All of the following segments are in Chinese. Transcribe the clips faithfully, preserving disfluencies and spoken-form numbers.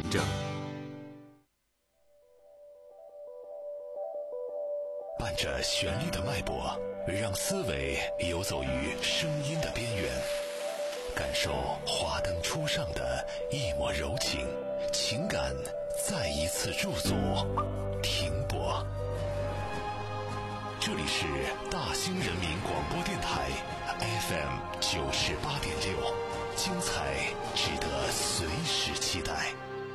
证。伴着旋律的脉搏，让思维游走于声音的边缘，感受华灯初上的一抹柔情，情感再一次驻足停泊。这里是大兴人民广播电台 F M 九十八点六，精彩值得随时期待。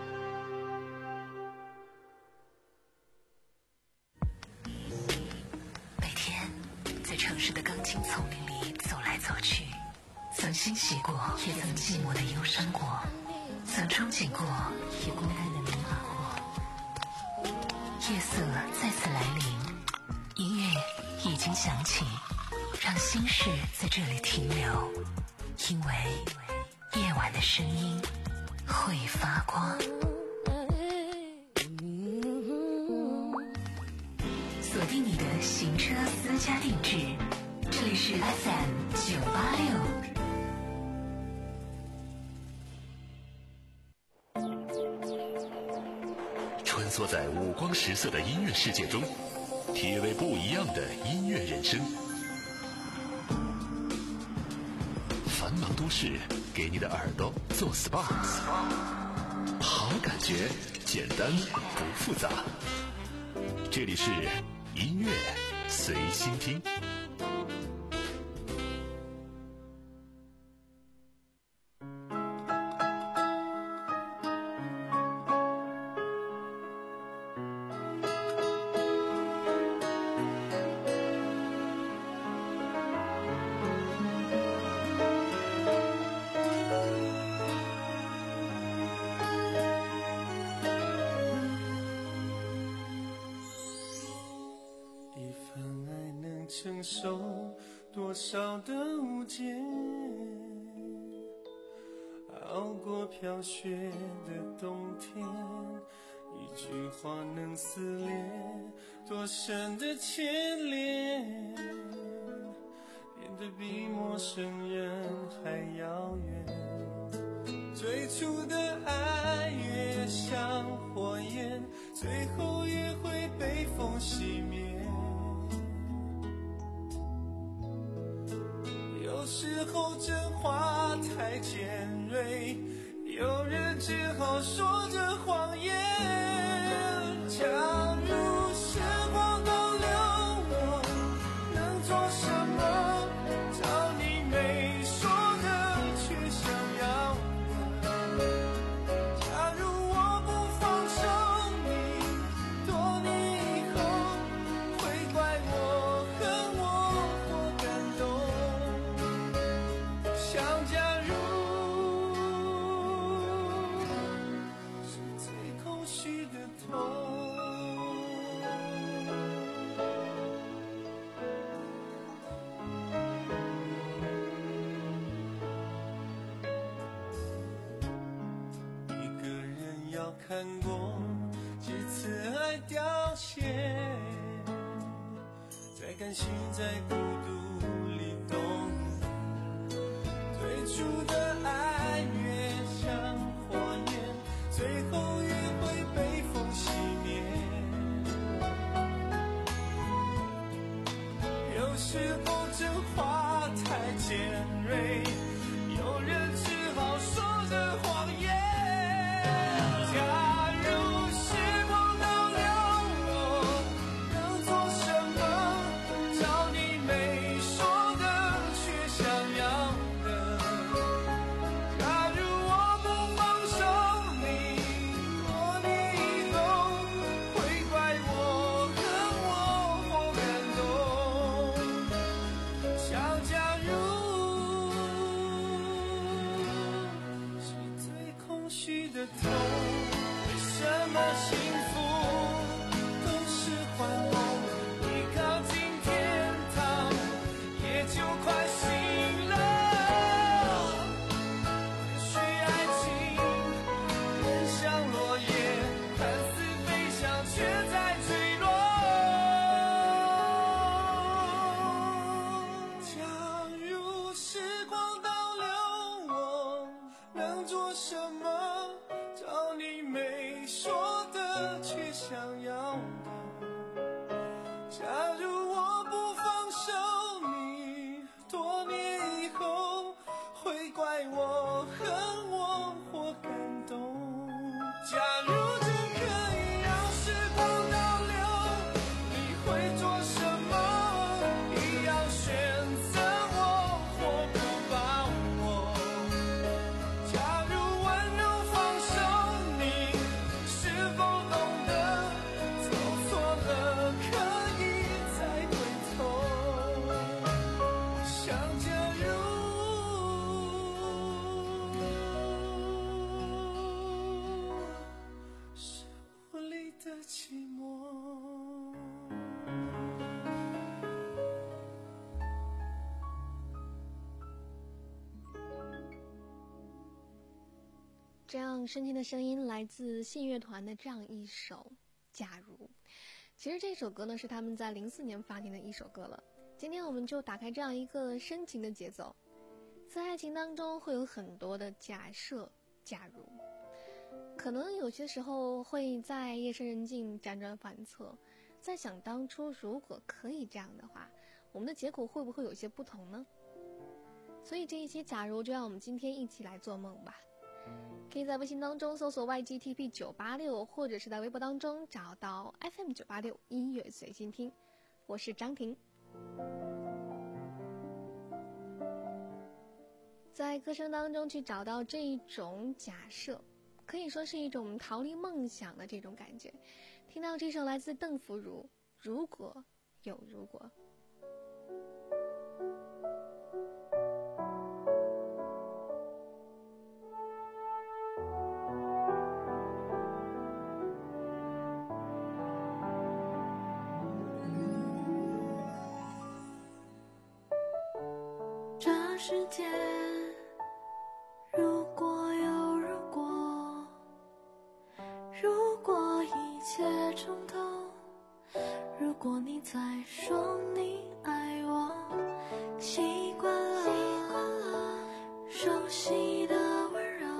每天在城市的钢筋丛林里走来走去，曾欣喜过，也曾寂寞的忧伤过，曾憧憬过，也孤单的迷茫过。夜色再次来临，音乐已经响起，让心事在这里停留，因为夜晚的声音会发光。锁定你的行车私家定制，这里是 F M 九八六。 穿梭在五光十色的音乐世界中，体味不一样的音乐人生。繁忙都市给你的耳朵做 S P A， 好感觉简单不复杂。这里是音乐随心听。 承受多少的误解，熬过飘雪的冬天，一句话能撕裂多深的牵连，变得比陌生人还遥远。最初的爱越像火焰，最后也会被风熄灭。有时候真话太尖锐，有人只好说着谎言。假如时光倒流，我能做什么？找你没说的却想要的。假如我不放手，你多年以后会怪我恨我或感动。想假如是最空虚的痛。一个人要看过几次爱凋谢，在甘心在孤独里动。最初的爱越像火焰，最后也会被风熄灭。有时候真话太尖锐，有人只好说着谎言。假如时光倒流，我能做什么？找你没说的却想要的。假如我不放手，你多年以后会怪我恨我或感动。想假如是最空虚的痛，为什么幸福都是幻梦？一靠近天堂，也就快醒了。像落叶看似飞翔，却在坠落。假如时光倒流，我能做什么？找你没说的却想要的。假如我不放手你，多年以后会怪我恨我或感动。假如真可以让时光倒流，你会做什么？一样选择我或不把我。假如温柔放手你，是否懂得走错了可以再回头。想加入生活里的寂寞。 这样深情的声音来自信乐团的这样一首《假如》。其实这首歌呢是他们在零四年发行的一首歌了。今天我们就打开这样一个深情的节奏，在爱情当中会有很多的假设假如，可能有些时候会在夜深人静辗转反侧，在想当初如果可以这样的话，我们的结果会不会有些不同呢？所以这一期假如就让我们今天一起来做梦吧。可以在微信当中搜索 Y G T P 九八六， 或者是在微博当中找到 F M 九八六 音乐随心听。我是张婷。在歌声当中去找到这一种假设，可以说是一种逃离梦想的这种感觉。听到这首来自邓福如《如果有如果》。 世界如果有如果，如果一切重头，如果你再说你爱我，习惯了熟悉的温柔，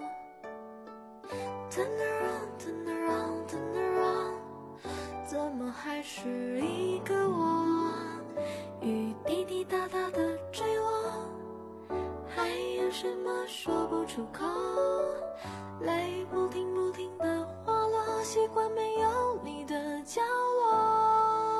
Turn around, turn around, turn around， 怎么还是一个我，雨滴滴答答的坠落，还有什么说不出口，泪不停不停的滑落，习惯没有你的角落。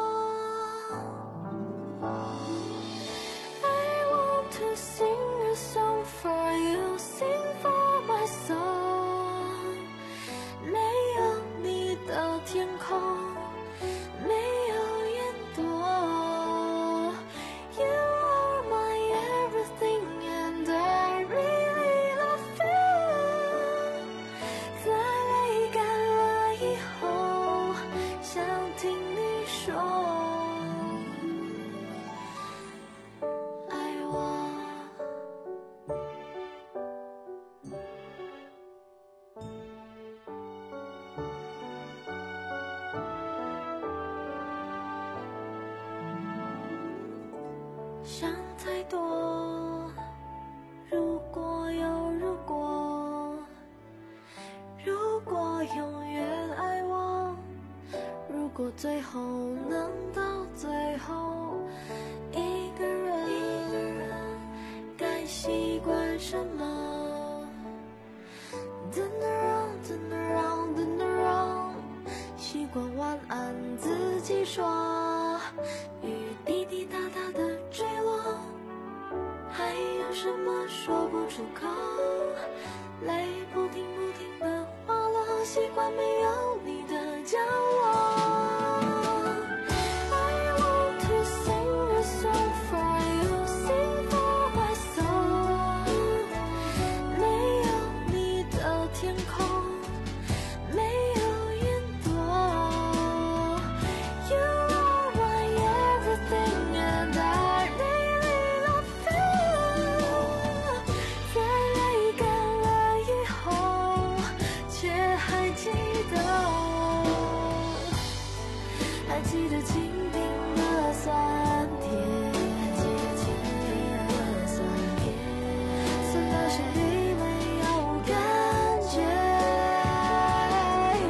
I want to sing a song for you, sing for my soul， 没有你的天空，没有烟朵，想太多，如果有如果，如果永远爱我，如果最后能到最后，一个人该习惯什么 Turn around, turn around, turn around， 习惯晚安自己说，雨滴滴答答的坠落，还有什么说不出口，泪不停不停的滑落，习惯没有你的角落。I want to sing a song for you, sing for my soul， 没有你的天空，没有烟朵， You are my everything and I really love you， 在泪干了以后，却还记得，还记得清贫的酸甜，酸到心里没有感觉，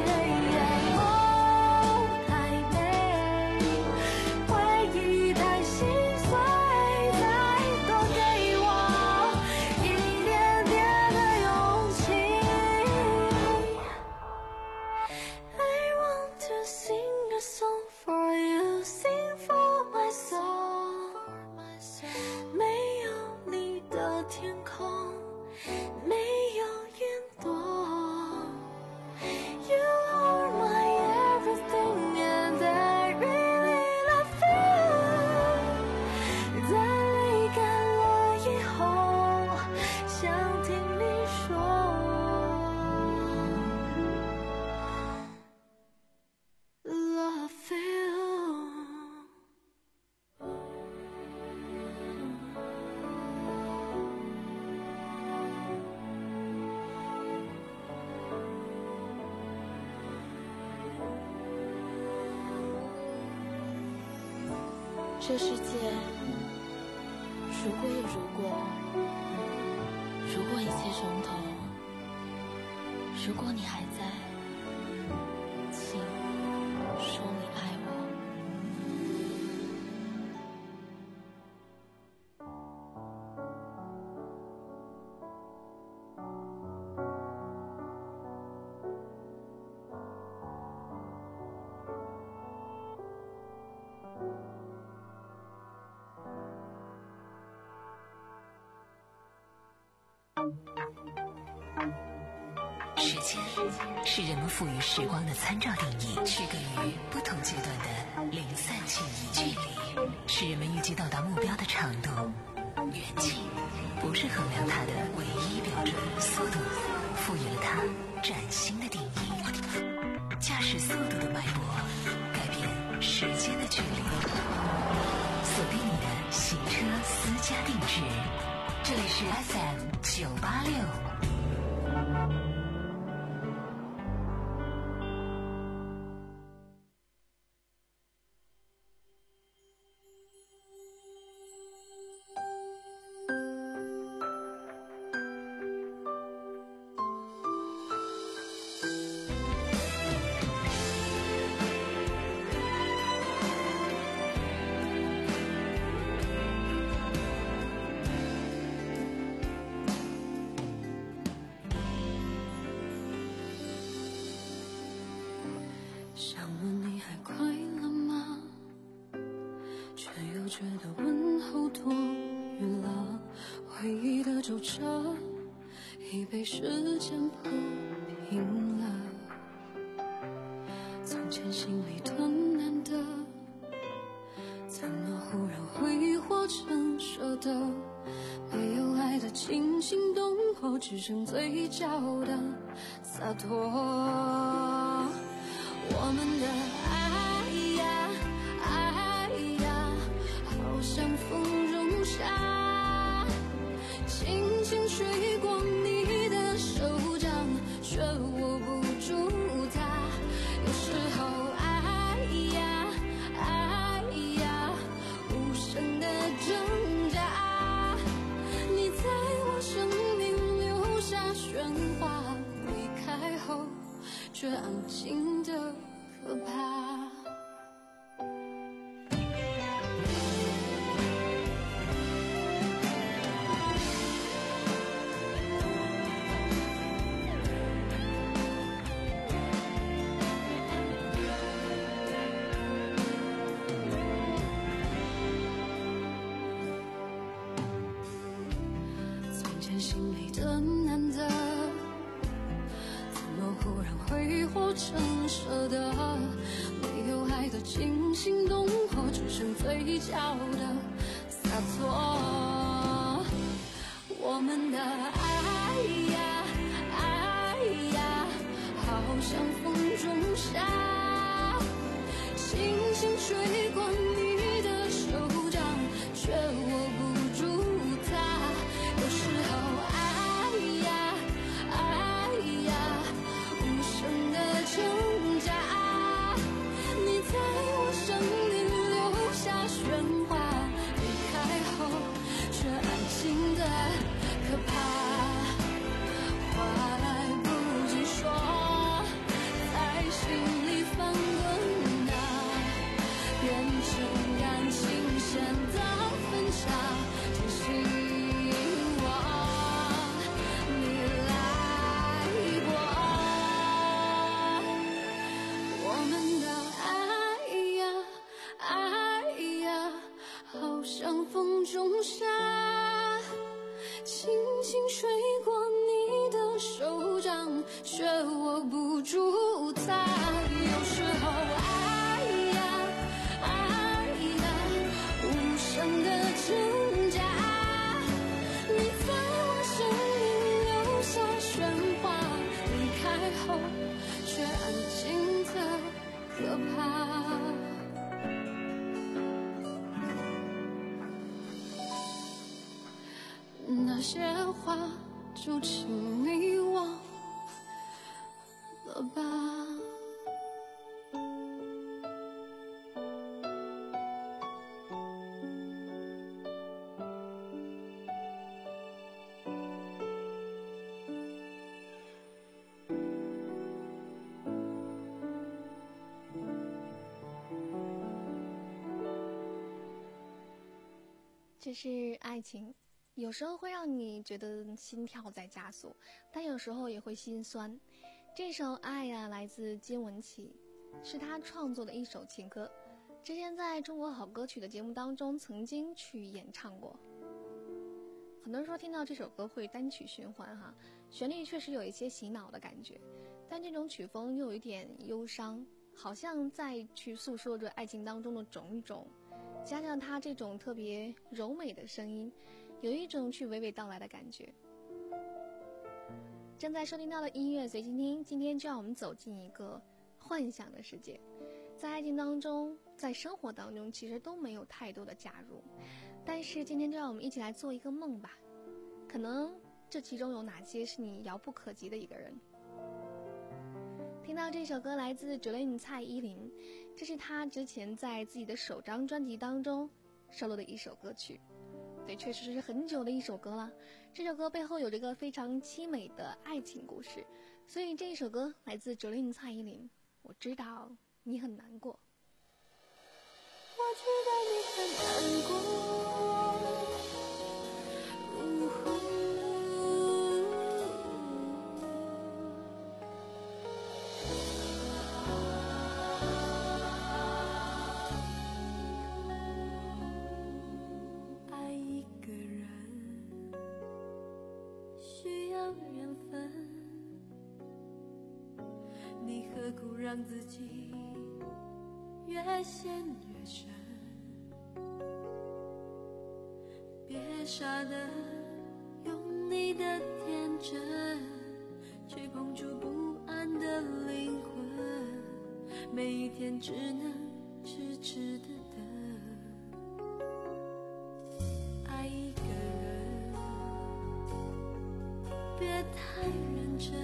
这世界如果有如果，如果一切从头，如果你还在，请说你爱我。 时间是人们赋予时光的参照定义，区隔于不同阶段的零散记忆。距离是人们预计到达目标的长度，远近不是衡量它的唯一标准，速度赋予了它崭新的定义。驾驶速度的脉搏，改变时间的距离。锁定你的行车私家定制，这里是 F M 九八六。 想问你还快乐吗？却又觉得问候多余了。回忆的皱褶已被时间铺平了。从前心里短难的，怎么忽然挥霍成舍得？没有爱的惊心动魄，只剩嘴角的洒脱。我们的爱呀爱呀，好像风中沙，轻轻吹过你的手掌，却握不住它。有时候爱呀爱呀，无声的挣扎，你在我生命留下喧哗，离开后却安静的可怕。从前心里的难得，怎么忽然挥霍成舍得？没有爱的惊心动魄，只剩嘴角的洒脱。我们的爱呀爱呀，好像风中沙，轻轻吹过你的手掌，却握不住它。有时候爱呀爱呀，无声的挣扎，你在我生命留下喧哗，离开后却安静的可怕。话来不及说，在心里翻滚啊，变成感情线的分岔，提醒我你来过。我们的爱呀爱呀，好像风中沙，轻轻吹过你的手掌，却握不住它。有时候爱呀爱呀，无声的挣扎，你在我生命留下喧哗，离开后却安静的可怕。那些话就请你忘了吧。 这是爱情，有时候会让你觉得心跳在加速，但有时候也会心酸。这首《爱》呀，来自金玟岐，是他创作的一首情歌，之前在中国好歌曲的节目当中曾经去演唱过。很多人说听到这首歌会单曲循环哈，旋律确实有一些洗脑的感觉，但这种曲风又有一点忧伤，好像在去诉说着爱情当中的种种，加上他这种特别柔美的声音，有一种去娓娓道来的感觉。正在收听到的音乐随心听，今天就让我们走进一个幻想的世界。在爱情当中，在生活当中，其实都没有太多的假如，但是今天就让我们一起来做一个梦吧。可能这其中有哪些是你遥不可及的一个人。听到这首歌来自 Jolin 蔡依林，这是她之前在自己的首张专辑当中收录的一首歌曲。对，确实是很久的一首歌了。这首歌背后有着一个非常凄美的爱情故事，所以这首歌来自 Jolin 蔡依林。我知道你很难过， 我知道你很难过，呜呼，爱一个人需要缘分，你何苦让自己越陷越深，别傻的用你的天真去碰触不安的灵魂，每一天只能痴痴的等。爱一个人别太认真，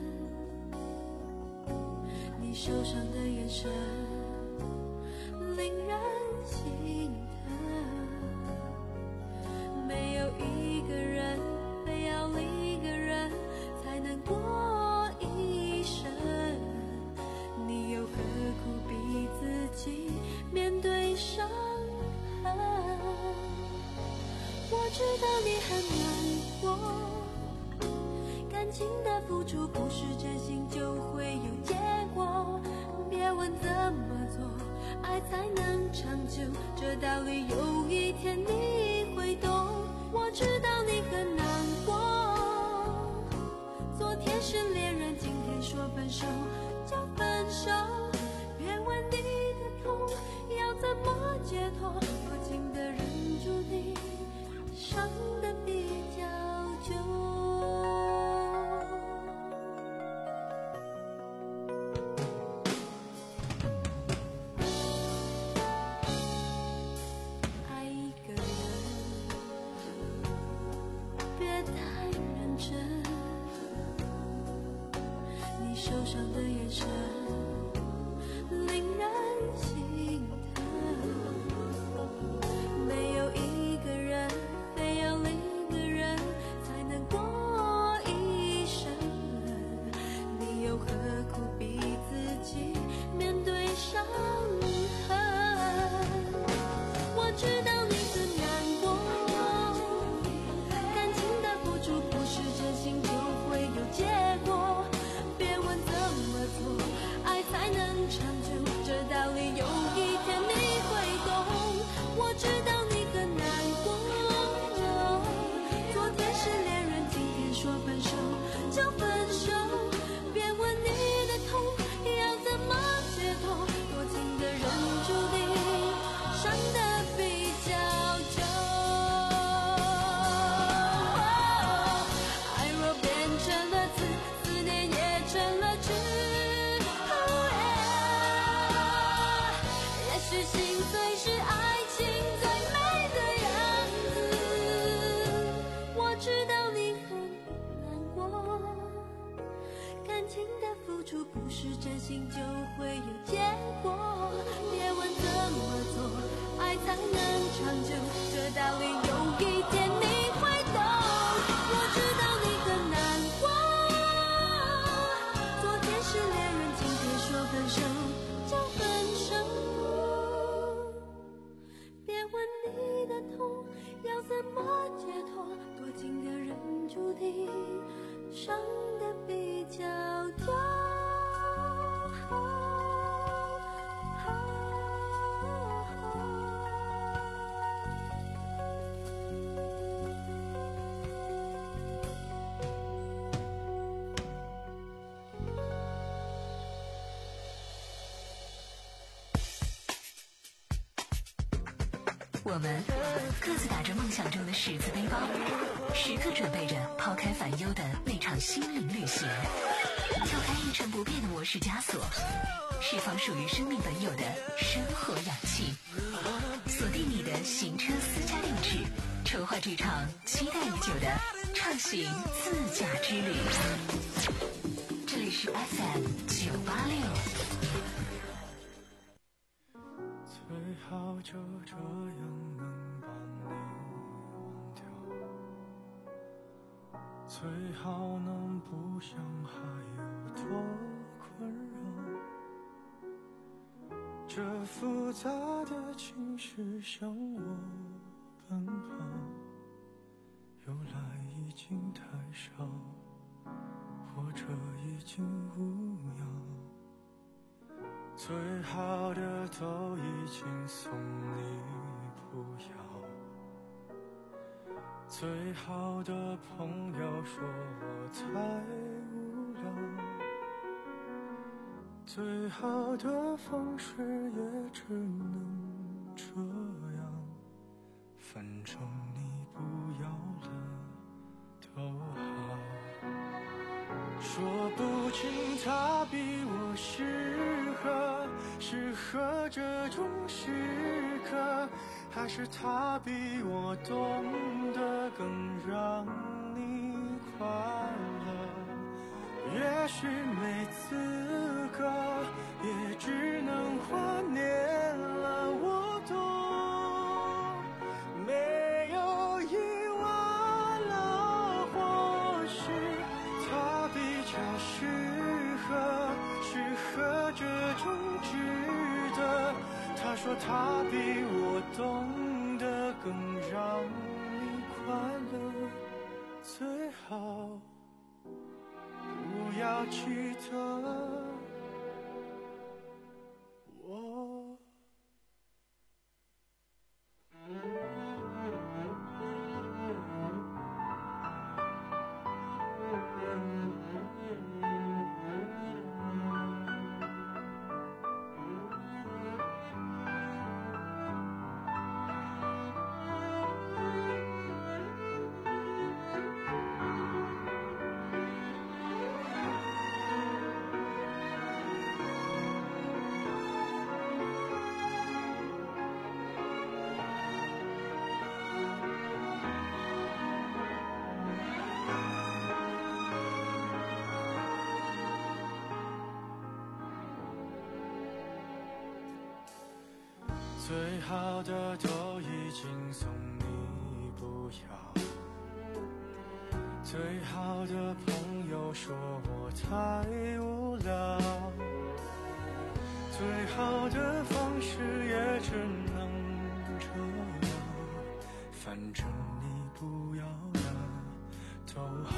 你受伤的眼神令人心疼，没有一个人非要另一个人才能过一生，你又何苦逼自己面对伤痕？我知道你很难过，感情的付出不是真心就会有结果，别问怎么做爱才能长久，这道理有一天你会懂。我知道你很难过，昨天是恋人，今天说分手就分手，别问你的痛要怎么解脱，多情的人注定伤得比较久。受伤的眼神令人心疼，没有一个人非要另一个人才能过一生，你又何苦逼自己面对伤痕？我知道你很难过，感情的付出不是真心就会有结果，别问怎么做爱才能长久，这道理有一天你会懂。我知道你很难过，昨天是恋人，今天说分手就分手，别问你的痛要怎么解脱，多情的人注定伤得比较久。爱若变成了刺，思念也成了痴。也许心碎是爱情最美的样子。我知道你很难过，感情的付出不是真心就会有结果，别问怎么做爱才能长久，这道理有一天你会懂。我知道你很难过，昨天是恋人，今天说分手就分手，别问你的痛要我们各自打着梦想中的十字背包，时刻准备着抛开烦忧的那场心灵旅行，撬开一成不变的模式枷锁，释放属于生命本有的生活氧气，锁定你的行车私家定制，筹划这场期待已久的畅行自驾之旅。这里是 F M 九八六。 最好就这样能把你忘掉，最好能不想还有多困扰，这复杂的情绪向我奔跑，由来已经太少，或者已经无恙，最好的都已经送你不要，最好的朋友说我太无聊，最好的方式也只能这样，反正你不要了都好，说不清他比我适合，适合这种时刻，还是他比我懂得更让你快乐，也许没资格，也只能怀念了，我懂，没有意外了，或许他比较适合，适合这种值得，他说他比我懂得更让你快乐，最好不要记得我。最好的都已经送你不要，最好的朋友说我太无聊，最好的方式也只能这样，反正你不要了都好，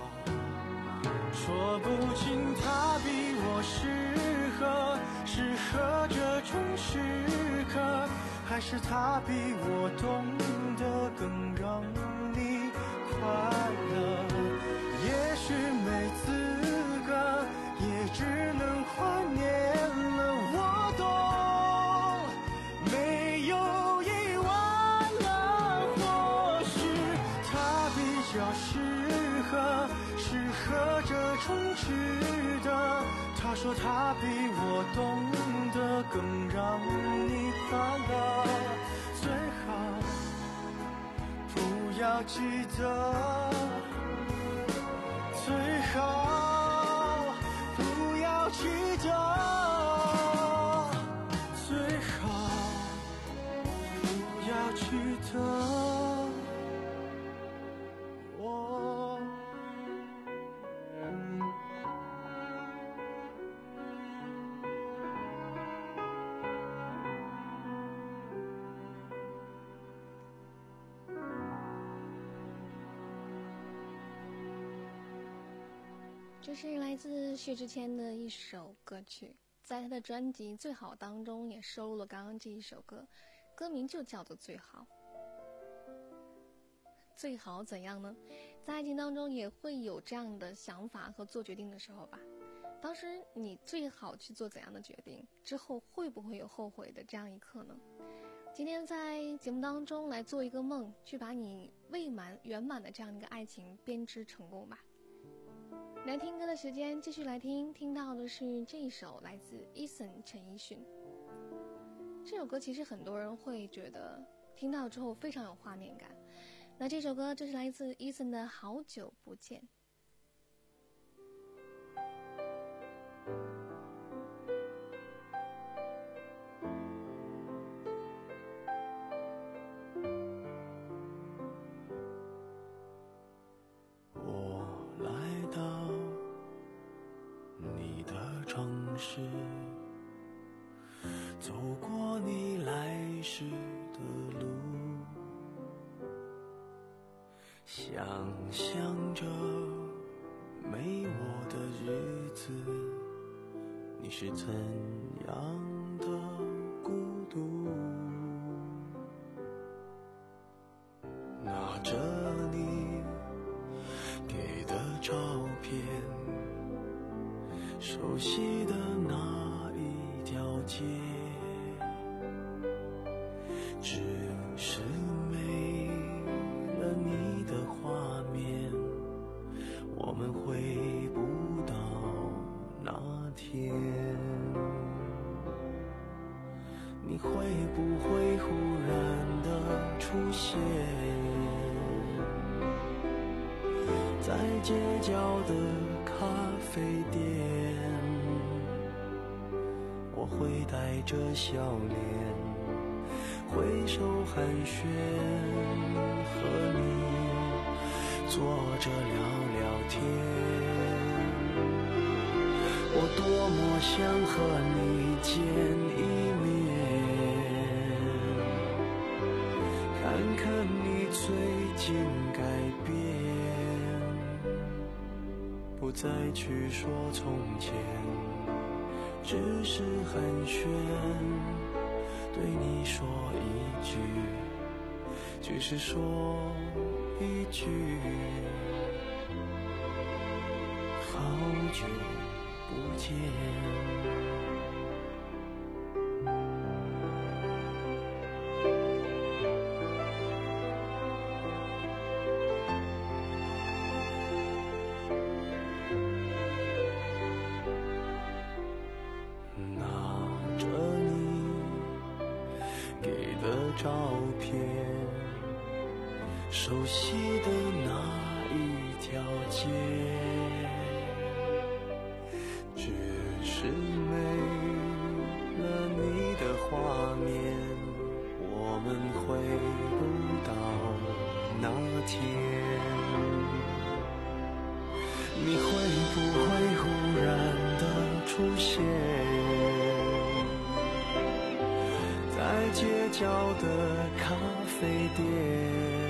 说不清他比我适合，适合这种时刻，还是他比我懂得更让你快乐，也许没资格，也只能怀念了，我懂，没有意外了，或许他比较适合，适合这种值得，他说他比我懂得更让你快乐，最好不要记得，最好不要记得，最好不要记得我。 这是来自薛之谦的一首歌曲，在他的专辑《最好》当中也收录了刚刚这一首歌，歌名就叫做《最好》。最好怎样呢？在爱情当中也会有这样的想法和做决定的时候吧。当时你最好去做怎样的决定，之后会不会有后悔的这样一刻呢？ 今天在节目当中来做一个梦，去把你未满圆满的这样一个爱情编织成功吧。来听歌的时间，继续来听，听到的是这一首来自 Eason 陈奕迅。这首歌其实很多人会觉得听到之后非常有画面感。那这首歌就是来自 Eason 的《好久不见》。 走过你来时的路，想象着没我的日子，你是怎样的孤独。拿着你给的照片，熟悉的那一条街，只是没了你的画面，我们回不到那天。你会不会忽然的出现在街角的咖啡店？我会带着笑脸挥手寒暄，和你坐着聊聊天。我多么想和你见一面，看看你最近改变，不再去说从前，只是寒暄，对你说一句，只是说一句，好久不见。照片，熟悉的那一条街，只是没了你的画面，我们回不到那天。你会不会忽然的出现在街角的咖啡店？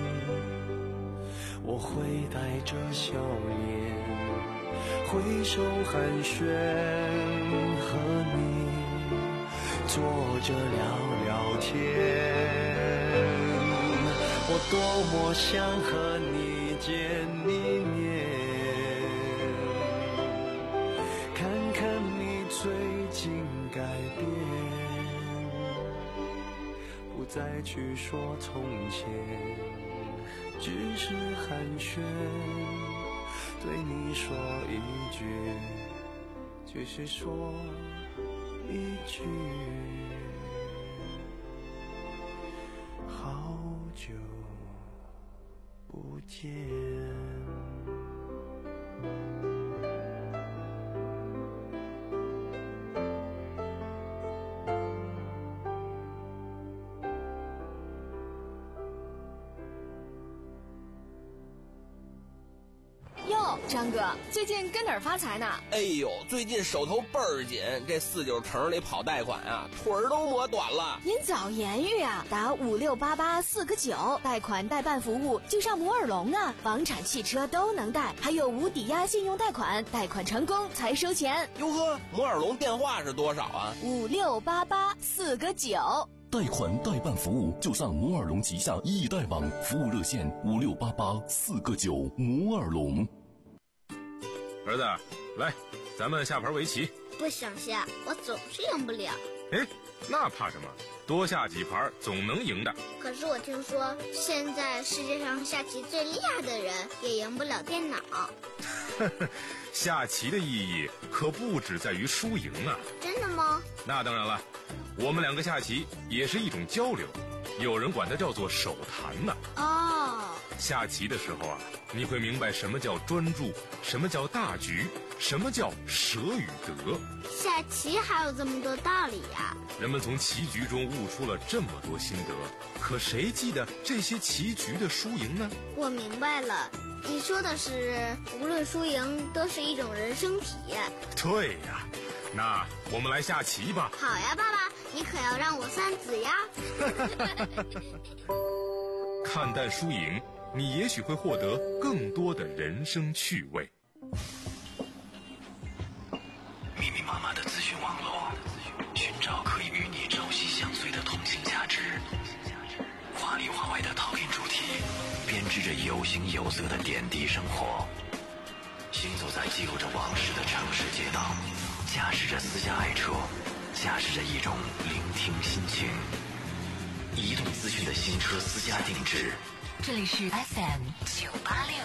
我会带着笑脸挥手寒暄，和你坐着聊聊天。我多么想和你见一面，看看你最近改变，不再去说从前，只是寒暄，对你说一句，只是说一句，好久不见。 张哥，最近跟哪儿发财呢？ 哎呦，最近手头倍儿紧，这四九城里跑贷款啊，腿儿都磨短了。 您早言语啊，打五六八八四个九，贷款代办服务就上摩尔龙啊，房产、汽车都能贷，还有无抵押信用贷款，贷款成功才收钱。 哟呵，摩尔龙电话是多少啊？ 五六八八四个九。 贷款代办服务就上摩尔龙旗下易贷网，服务热线五六八八四个九。摩尔龙。 儿子，来，咱们下盘围棋。 不想下，我总是赢不了。 哎，那怕什么？多下几盘总能赢的。 可是我听说，现在世界上下棋最厉害的人也赢不了电脑。 下棋的意义可不只在于输赢啊！ 真的吗？ 那当然了，我们两个下棋也是一种交流，有人管它叫做手谈呢。 哦， 下棋的时候啊，你会明白什么叫专注，什么叫大局，什么叫舍与得。 下棋还有这么多道理呀！ 人们从棋局中悟出了这么多心得，可谁记得这些棋局的输赢呢？ 我明白了，你说的是无论输赢都是一种人生体验。 对呀，那我们来下棋吧。 好呀，爸爸，你可要让我算子呀。 看淡输赢，你也许会获得更多的人生趣味。 密密麻麻的资讯网络，寻找可以与你朝夕相随的同性价值。华里华外的讨论主题，编织着有形有色的点滴生活。行走在记录着往事的城市街道，驾驶着私家爱车，驾驶着一种聆听心情。移动资讯的新车私家定制。 这里是 F M 九八六。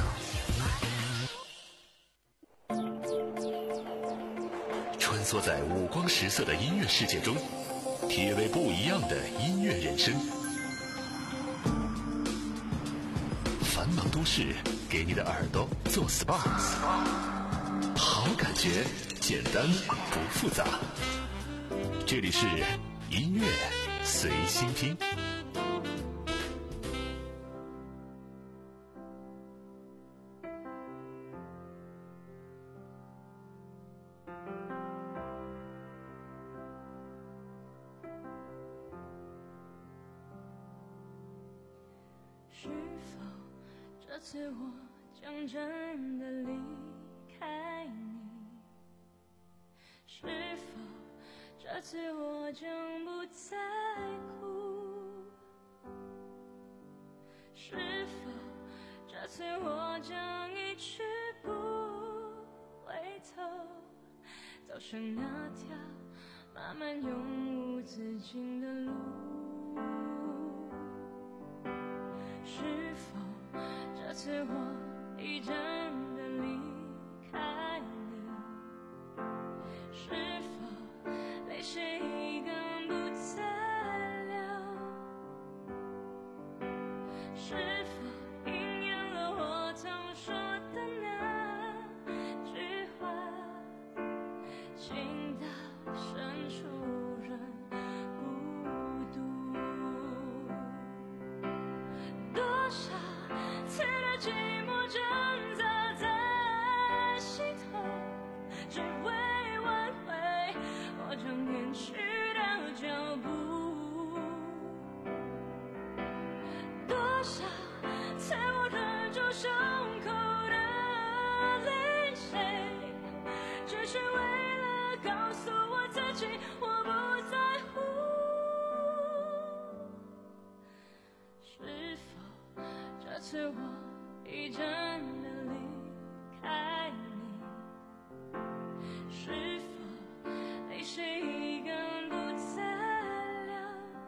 穿梭在五光十色的音乐世界中，体味不一样的音乐人生。繁忙都市给你的耳朵做 S P A， 好感觉，简单不复杂。这里是音乐随心听。 是否这次我将真的离开你？是否这次我将不再哭？是否这次我将一去不回头，走上那条漫漫永无止境的路？是否这次我已真的离开你？是否泪水已更不再流？是否应验了我曾说的那句话，情到深处人孤独？多少次的寂寞挣扎在心头，只为挽回我将远去的脚步。多少次我忍住胸口的泪水，只是为了告诉我自己我不在乎。是否这次我已真的离开你？是否泪水已更不再流？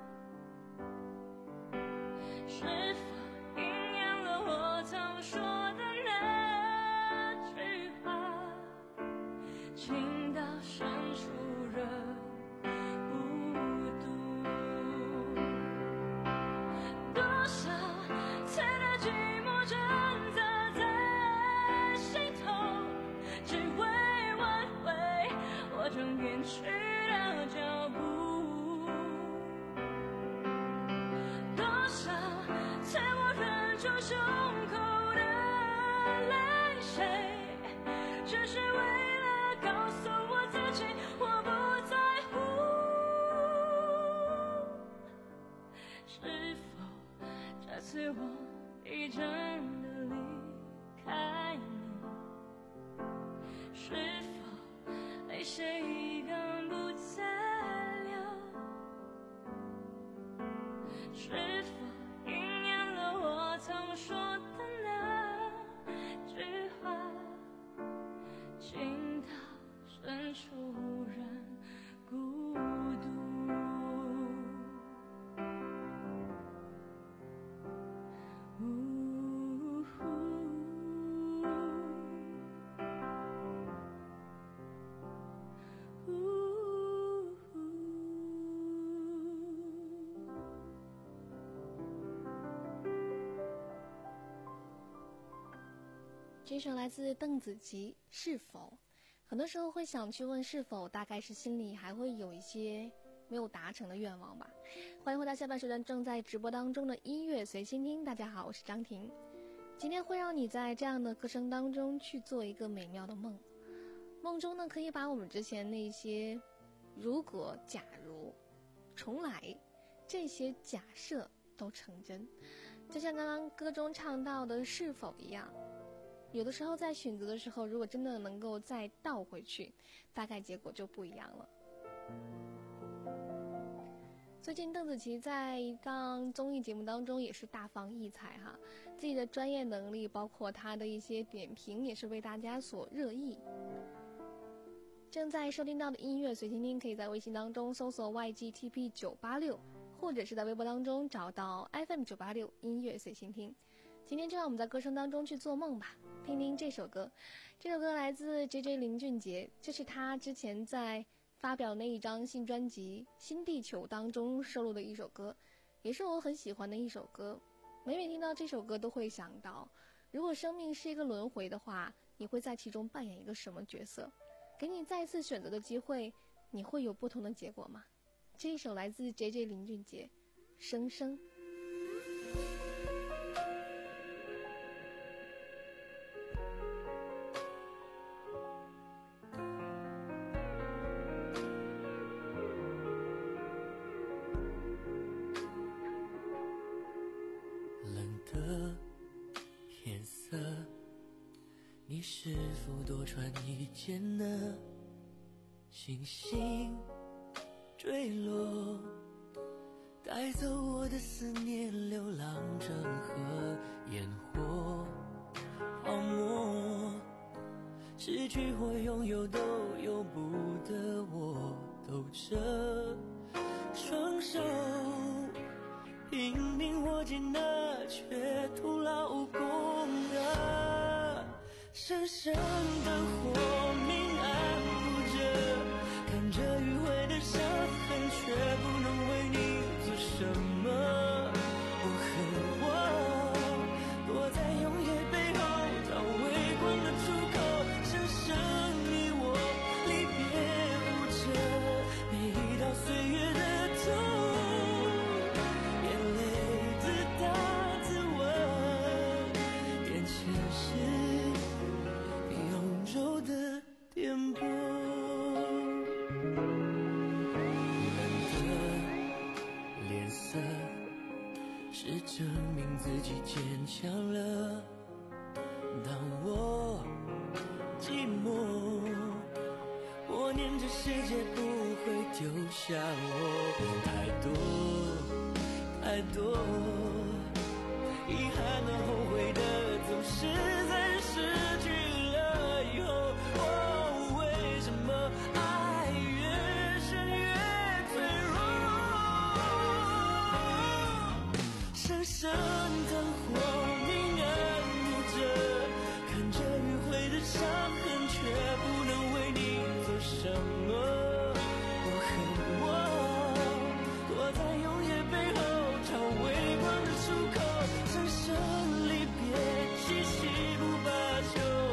是否应验了我曾说的那句话，情到深处人孤独？多少次的寂寞挣扎在心头，只为挽回我将远去的脚步。多少次我忍住胸口的泪水，只是为了告诉我自己我不在乎。是否这次我已真的离开你？是否泪水已更不再流？是否应验了我曾说的那句话，情到深处人孤独？ 这首来自邓紫棋，是否？很多时候会想去问是否，大概是心里还会有一些没有达成的愿望吧。欢迎回到下半时段正在直播当中的音乐随心听。大家好，我是张婷。今天会让你在这样的歌声当中去做一个美妙的梦，梦中呢可以把我们之前那些如果、假如、重来这些假设都成真，就像刚刚歌中唱到的是否一样。有的时候在选择的时候，如果真的能够再倒回去，大概结果就不一样了。最近邓紫棋在一档综艺节目当中也是大放异彩哈，自己的专业能力包括她的一些点评也是为大家所热议。正在收听到的音乐随心听，可以在微信当中搜索 Y G T P 九八六，或者是在微博当中找到 F M 九八六音乐随心听。今天就让我们在歌声当中去做梦吧，听听这首歌。这首歌来自 J J 林俊杰，这是他之前在发表那一张新专辑《新地球》当中收录的一首歌，也是我很喜欢的一首歌。每每听到这首歌都会想到，如果生命是一个轮回的话，你会在其中扮演一个什么角色？给你再次选择的机会，你会有不同的结果吗？这一首来自 J J 林俊杰，生生。 你是否多穿一件呢？星星坠落，带走我的思念，流浪成河，烟火泡沫，失去或拥有都由不得我，抖着双手拼命握紧了，却徒劳无功啊！深深的火明暗不着，看着迂回的伤痕，却不能为你做什么。我恨我躲在永夜背后，找微光的出口，深深你我离别无着，每一道岁月的痛，眼泪自答自问，眼前是柔的颠簸，冷的脸色是证明自己坚强了。当我寂寞，我念这世界不会丢下我。太多太多遗憾的后悔的，总是在失去以后，哦，为什么爱越深越脆弱？深深的火明暗不着，看着迂回的伤痕，却不能为你做什么。我恨我躲在永夜背后，找微光的出口，深深离别，细细不罢休。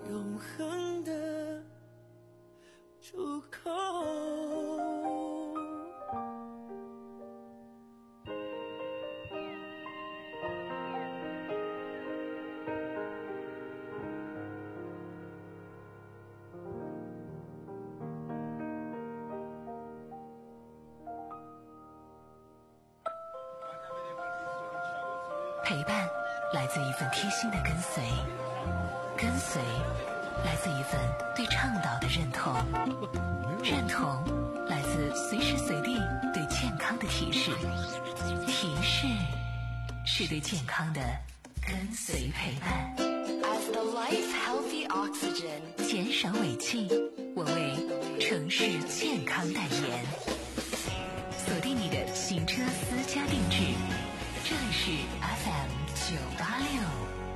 永恒的出口。 陪伴来自一份贴心的跟随，跟随来自一份对倡导的认同，认同来自随时随地对健康的提示，提示是对健康的跟随陪伴。 As the life healthy oxygen， 减少尾气，我为城市健康代言。锁定你的行车私家定制，这里是 F M 九八六。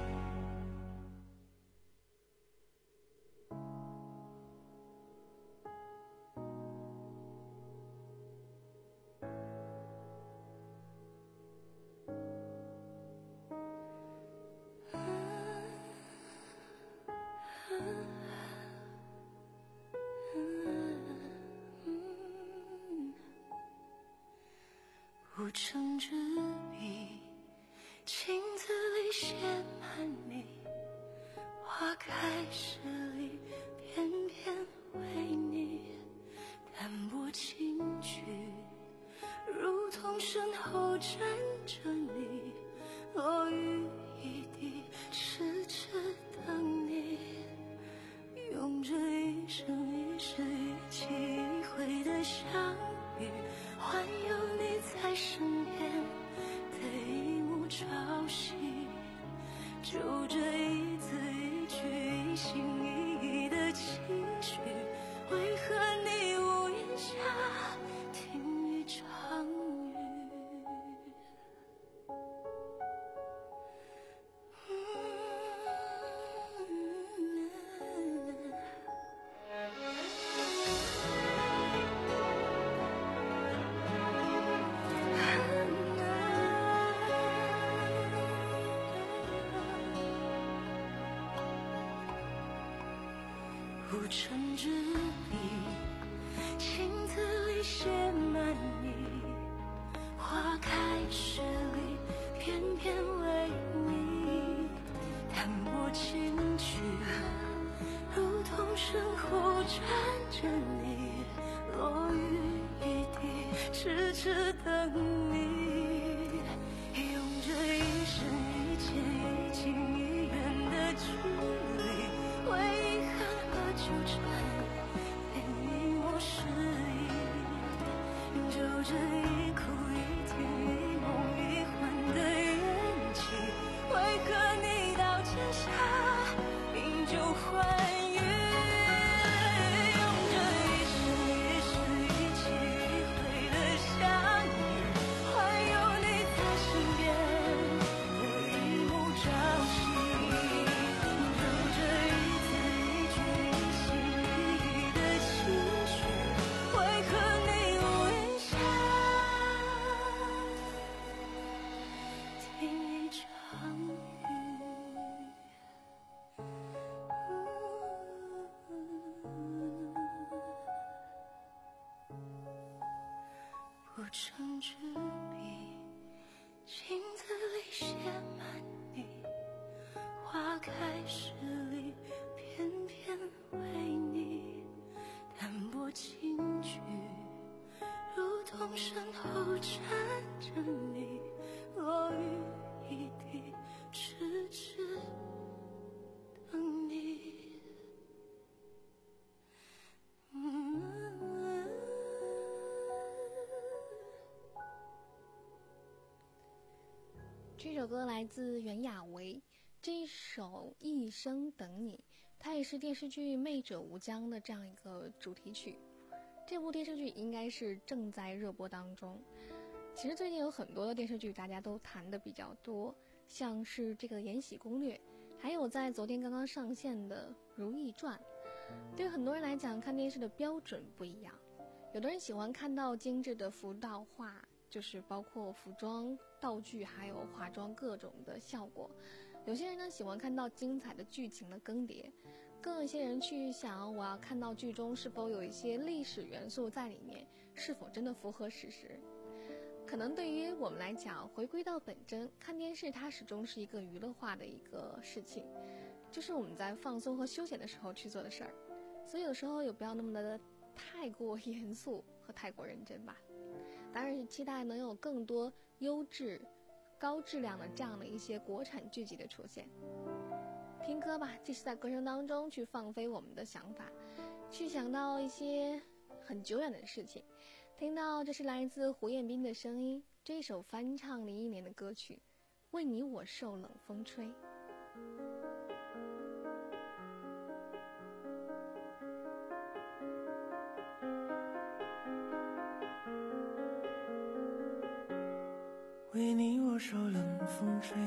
无成之笔，镜子里写满你，花开时里偏偏为你淡泊轻举，如同身后站着你，落雨一滴，痴痴等你，用这一生一世一起一回的相遇，环游你在身边的一幕朝夕，就这一字一句一心一意的期许，为何你屋檐下听一场雨？无成之笔，镜子里写满你，花开时里偏偏为你淡泊轻举，如同身后站着你，落雨一滴，痴痴等你，用这一生一见一近一远的距离，为纠缠，连一抹诗意，就这一哭一啼一梦一幻的缘起，为何你到天下依旧欢愉？用这一生一世一起一回的相遇，环游你在身边的一幕朝夕，就这一字一句为何你屋檐下听一场雨？不成之笔，镜子里写满你，花开时里偏偏为你淡泊轻举，如同身后站着你，落雨一滴，痴痴等你。嗯这首歌来自袁娅维，这一首《一生等你》，它也是电视剧《媚者无疆》的这样一个主题曲。这部电视剧应该是正在热播当中。其实最近有很多的电视剧大家都谈的比较多，像是这个《延禧攻略》，还有在昨天刚刚上线的《如懿传》。对很多人来讲，看电视的标准不一样，有的人喜欢看到精致的服道化，就是包括服装、道具还有化妆各种的效果。有些人呢喜欢看到精彩的剧情的更迭， 更有一些人去想，我要看到剧中是否有一些历史元素在里面，是否真的符合史实。可能对于我们来讲，回归到本真，看电视它始终是一个娱乐化的一个事情，就是我们在放松和休闲的时候去做的事儿，所以有时候也不要那么的太过严肃和太过认真吧。当然是期待能有更多优质高质量的这样的一些国产剧集的出现。听歌吧，继续在歌声当中去放飞我们的想法，去想到一些很久远的事情。听到这是来自胡彦斌的声音，这首翻唱零一年的歌曲《为你我受冷风吹》。 为你我受冷风吹，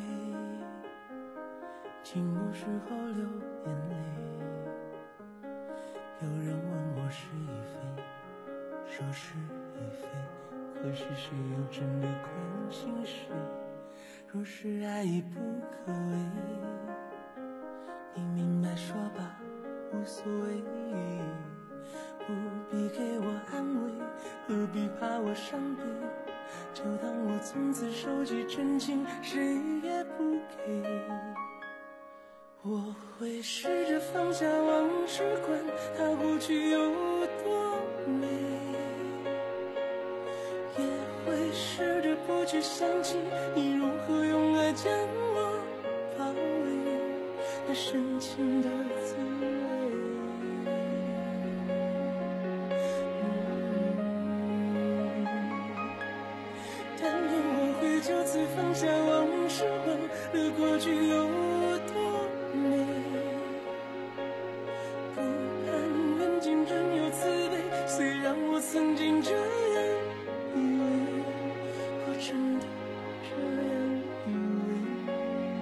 寂寞时候流眼泪。有人问我是与非，说是与非，可是谁又真的关心谁？若是爱已不可为，你明白说吧，无所谓。不必给我安慰，何必怕我伤悲？就当我从此收集真情，谁也不给。我会试着放下往事，管它过去有多美，也会试着不去想起你如何用爱将我包围，那深情的滋味。就此放下往事，忘了过去有多美，不盼缘尽真有滋味。虽然我曾经这样以为，我真的这样以为。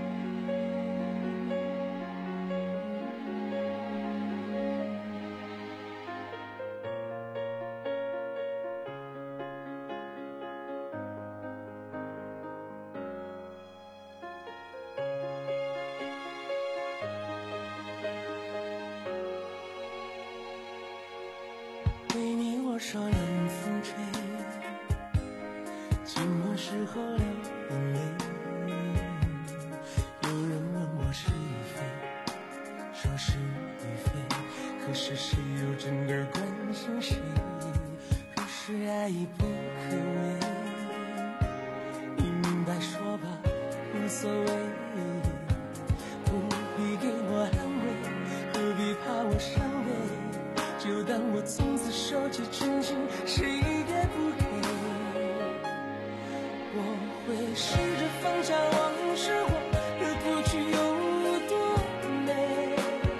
为你我受冷风吹，寂寞时候流眼泪。有人问我是与非，说是与非，可是谁又真的关心谁？若是爱已不可为，你明白说吧，无所谓。不必给我安慰，何必怕我伤悲？就当我从此收集真情，谁也不给。我会试着放下往事，忘了过去有多美，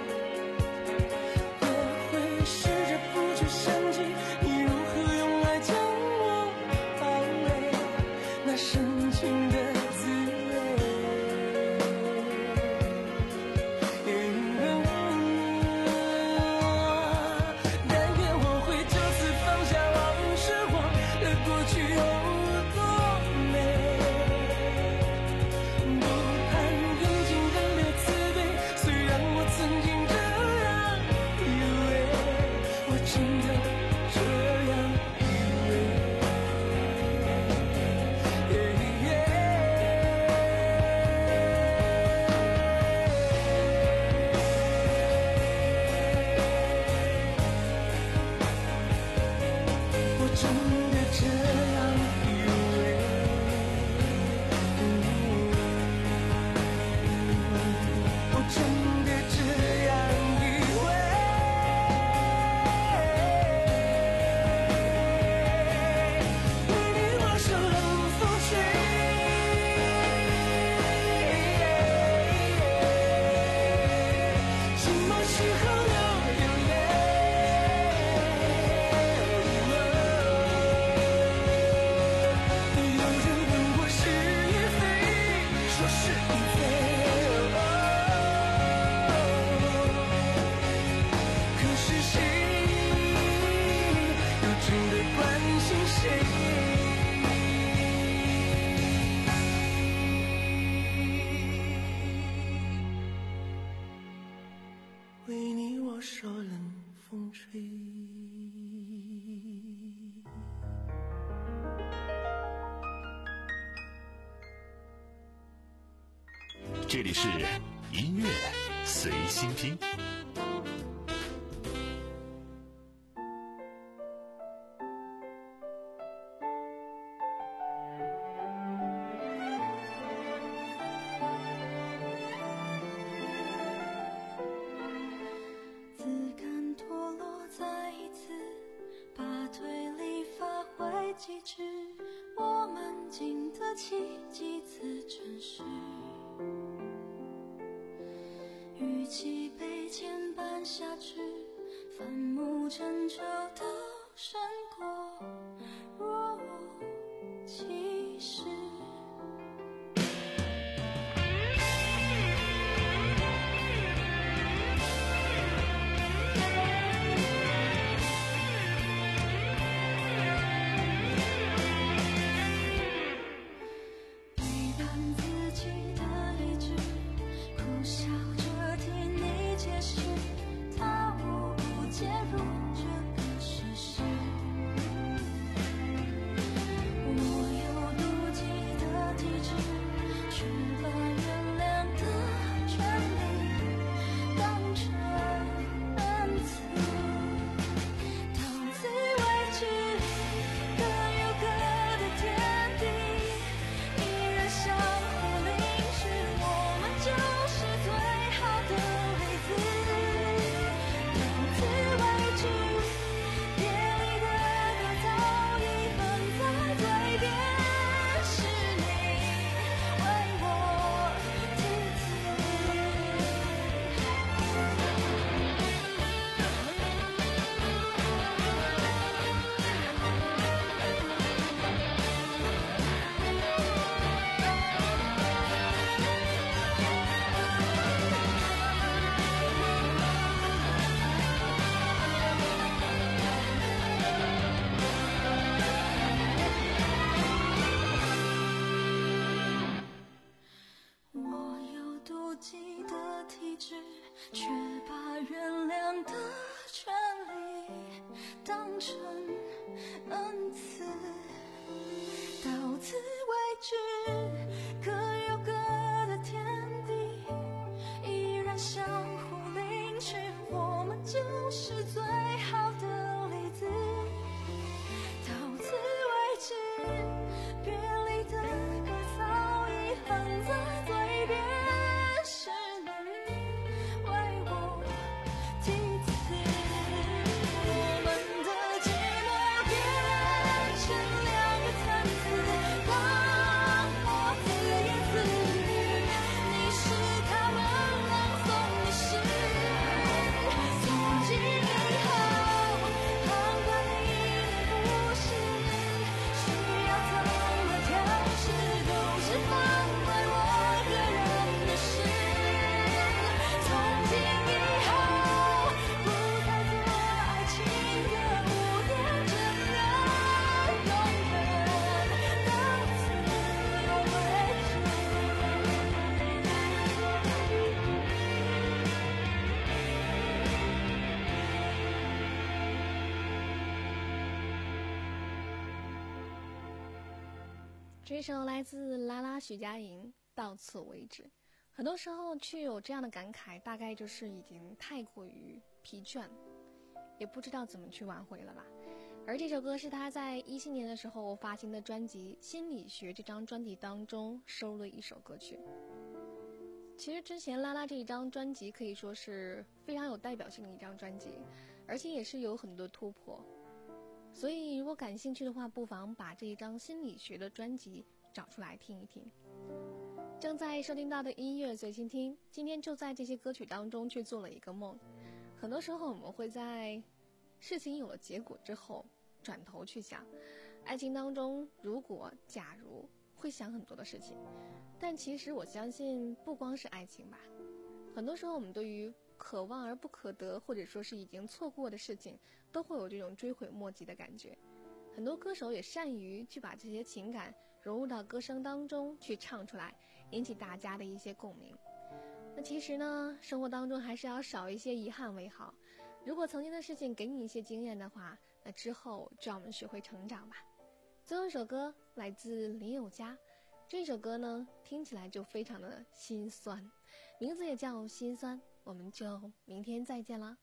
也会试着不去想起你如何用爱将我包围，那深情的滋味。 你我受冷风吹。 这里是音乐随心听。 机智，我们经得起几次尘世。与其被牵绊下去，反目成仇都胜过若其实。却把原谅的权利当成恩赐，到此为止，各有各的天地，依然相互凌迟，我们就是最好的例子。到此为止，别离的歌早已哼在嘴边，是这首来自拉拉徐佳莹，到此为止。很多时候去有这样的感慨，大概就是已经太过于疲倦，也不知道怎么去挽回了吧。而这首歌是他在一七年的时候发行的专辑《心理学》这张专辑当中收录的一首歌曲。其实之前拉拉这一张专辑可以说是非常有代表性的一张专辑，而且也是有很多突破。所以如果感兴趣的话，不妨把这一张心理学的专辑找出来听一听。正在收听到的音乐随心听，今天就在这些歌曲当中去做了一个梦。很多时候我们会在事情有了结果之后转头去想，爱情当中如果假如会想很多的事情，但其实我相信不光是爱情吧，很多时候我们对于可望而不可得，或者说是已经错过的事情，都会有这种追悔莫及的感觉。很多歌手也善于去把这些情感融入到歌声当中去唱出来，引起大家的一些共鸣。 那其实呢，生活当中还是要少一些遗憾为好。如果曾经的事情给你一些经验的话，那之后就让我们学会成长吧。最后一首歌来自林宥嘉，这首歌呢听起来就非常的心酸，名字也叫心酸。我们就明天再见了。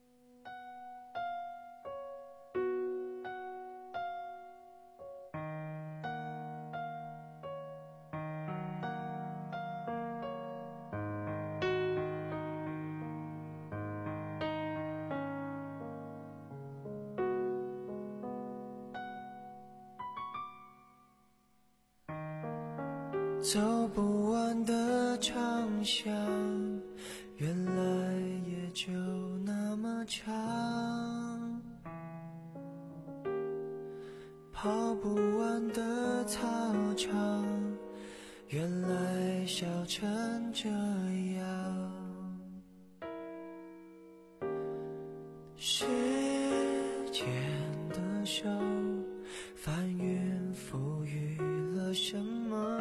走不完的长巷，原来也就那么长。跑不完的操场，原来笑成这样。时间的手翻云覆雨了什么？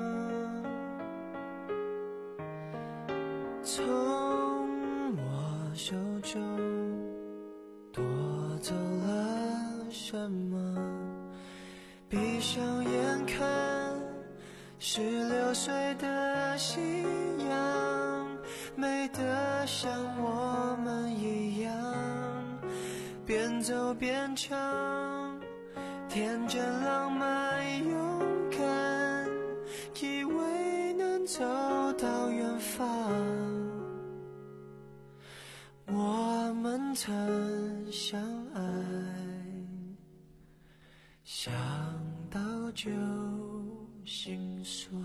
从我手中夺走了什么？闭上眼看十六岁的夕阳，美得像我们一样，边走边唱，天真浪漫勇敢，以为能走到远方。我们曾相爱，想到就心酸。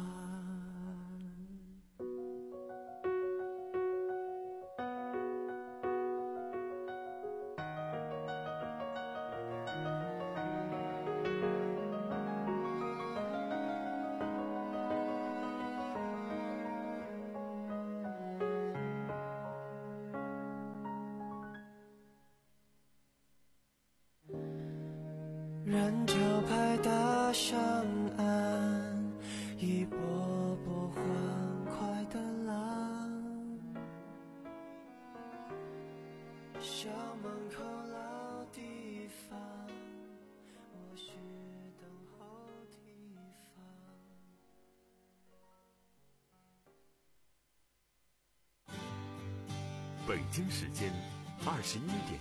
人潮拍打上岸，一波波欢快的浪。校门口老地方，我是等候提防。北京时间二十一点。